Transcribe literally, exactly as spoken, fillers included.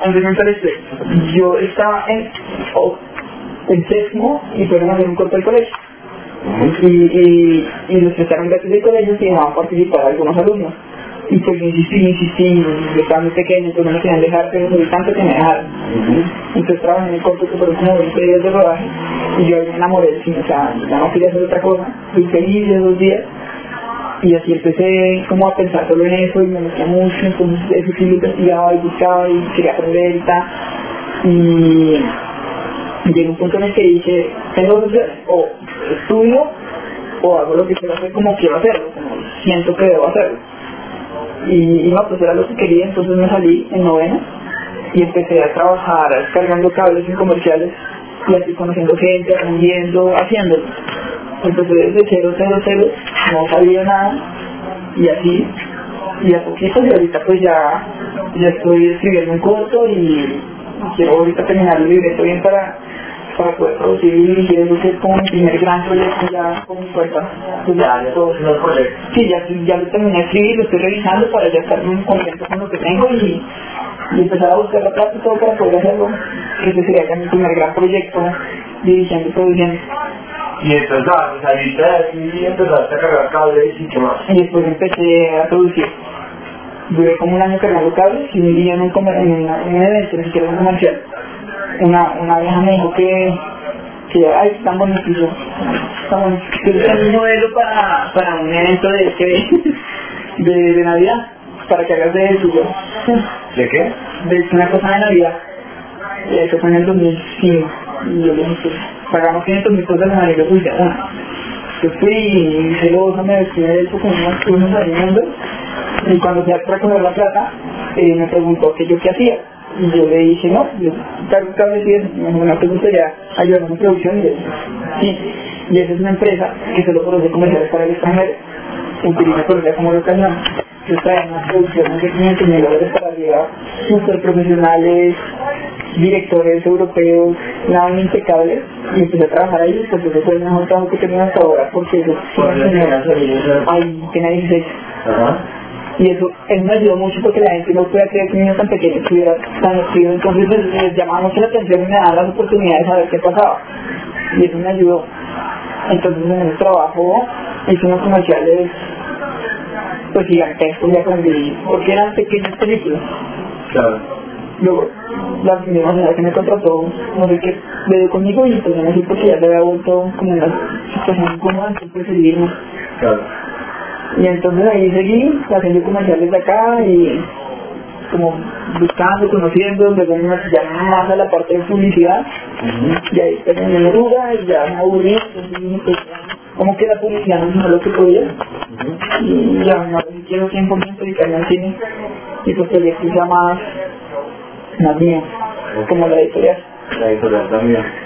Entonces, yo estaba en, oh, en séptimo y fueron a hacer un corto del colegio. Y, y, y nos prestaron gratis del colegio y dejaban participar a algunos alumnos. Y pues insistí, insistí, yo estaba muy pequeño, pues no me querían dejar, pero soy tanto que me dejaron. Entonces trabajé en el corto que fueron como veinte días de rodaje y yo me enamoré del cine, o sea, ya no quería hacer otra cosa, fui feliz de esos días. Y así empecé como a pensar solo en eso y me gustó mucho, entonces eso sí lo investigaba y buscaba y quería aprender y tal. Y llegué a un punto en el que dije, tengo dos opciones, o estudio o hago lo que quiero hacer como quiero hacerlo, como siento que debo hacerlo. Y, y no, pues era lo que quería, entonces me salí en novena y empecé a trabajar cargando cables en comerciales y así conociendo gente, aprendiendo, haciéndolo. Empecé desde cero, cero, cero, no sabía nada y así, y a poquito y ahorita pues ya, ya estoy escribiendo un corto y quiero ahorita terminar el libreto bien para, para poder producir y dirigir eso que es como mi primer gran proyecto ya con mi cuenta. Pues ya, ya, todo, sí, ya, ya lo terminé de escribir, lo estoy revisando para ya estar muy contento con lo que tengo y, y empezar a buscar la plata y todo para poder hacerlo. Ese sería ya mi primer gran proyecto, dirigiendo y produciendo. Y entonces nada, saliste de aquí y empezaste a cargar cables y qué más. Y después empecé a producir. Duré como un año cargando cables y un día en un, comer en una, en un evento, ni siquiera un comercial. Una, una vieja me dijo que, que ay, están bonitos, y yo, está bonito. Yo soy un modelo para, para un evento de, de, de, de Navidad, para que hagas de eso. Yo, ¿de qué? De una cosa de Navidad. Eso fue en el dos mil cinco. Y yo le dije, pues, pagamos quinientos mil pesos de la Navidad, pues ya una. Yo fui y celosa, me vestí de eso con unas cosas al mundo. Y cuando fui a recoger la plata, eh, me preguntó que yo qué hacía. Y yo le dije, no, yo cargo cables y eso. Me dijo, no te gustaría ayudarme en producción. Y yo, sí. Y esa es una empresa que solo produce comerciales para el extranjero. Utiliza Colombia como locación. Yo traía unas producciones de quinientos mil dólares para llegar súper profesionales, directores europeos, nada impecables, y empecé a trabajar ahí, pues eso fue el mejor trabajo que he tenido hasta ahora, porque eso sí me enseñó, ay, tenía dieciséis. Ajá. Y eso, eso me ayudó mucho porque la gente no podía creer que un niño tan pequeño estuviera tan escrito, entonces les, les llamaba mucho la atención y me daban las oportunidades de saber qué pasaba, y eso me ayudó. Entonces en ese trabajo hice unos comerciales pues gigantescos y aprendí, porque eran pequeñas películas. Claro. Luego, la misma señora que me contrató, no sé qué, le dio conmigo y pues no sé porque ya se había vuelto como una situación incómoda, entonces preferí irme. Claro. Y entonces ahí seguí haciendo comerciales de acá y como buscando, conociendo, luego me llamaron más a la parte de publicidad. Uh-huh. Y ahí terminé mi duda y ya me aburrí, entonces pues, como que la publicidad no es lo que podía. Uh-huh. Y ya no quiero cien por ciento dedicarme al cine y pues proyectos ya más, más míos, como la editorial. La editorial también.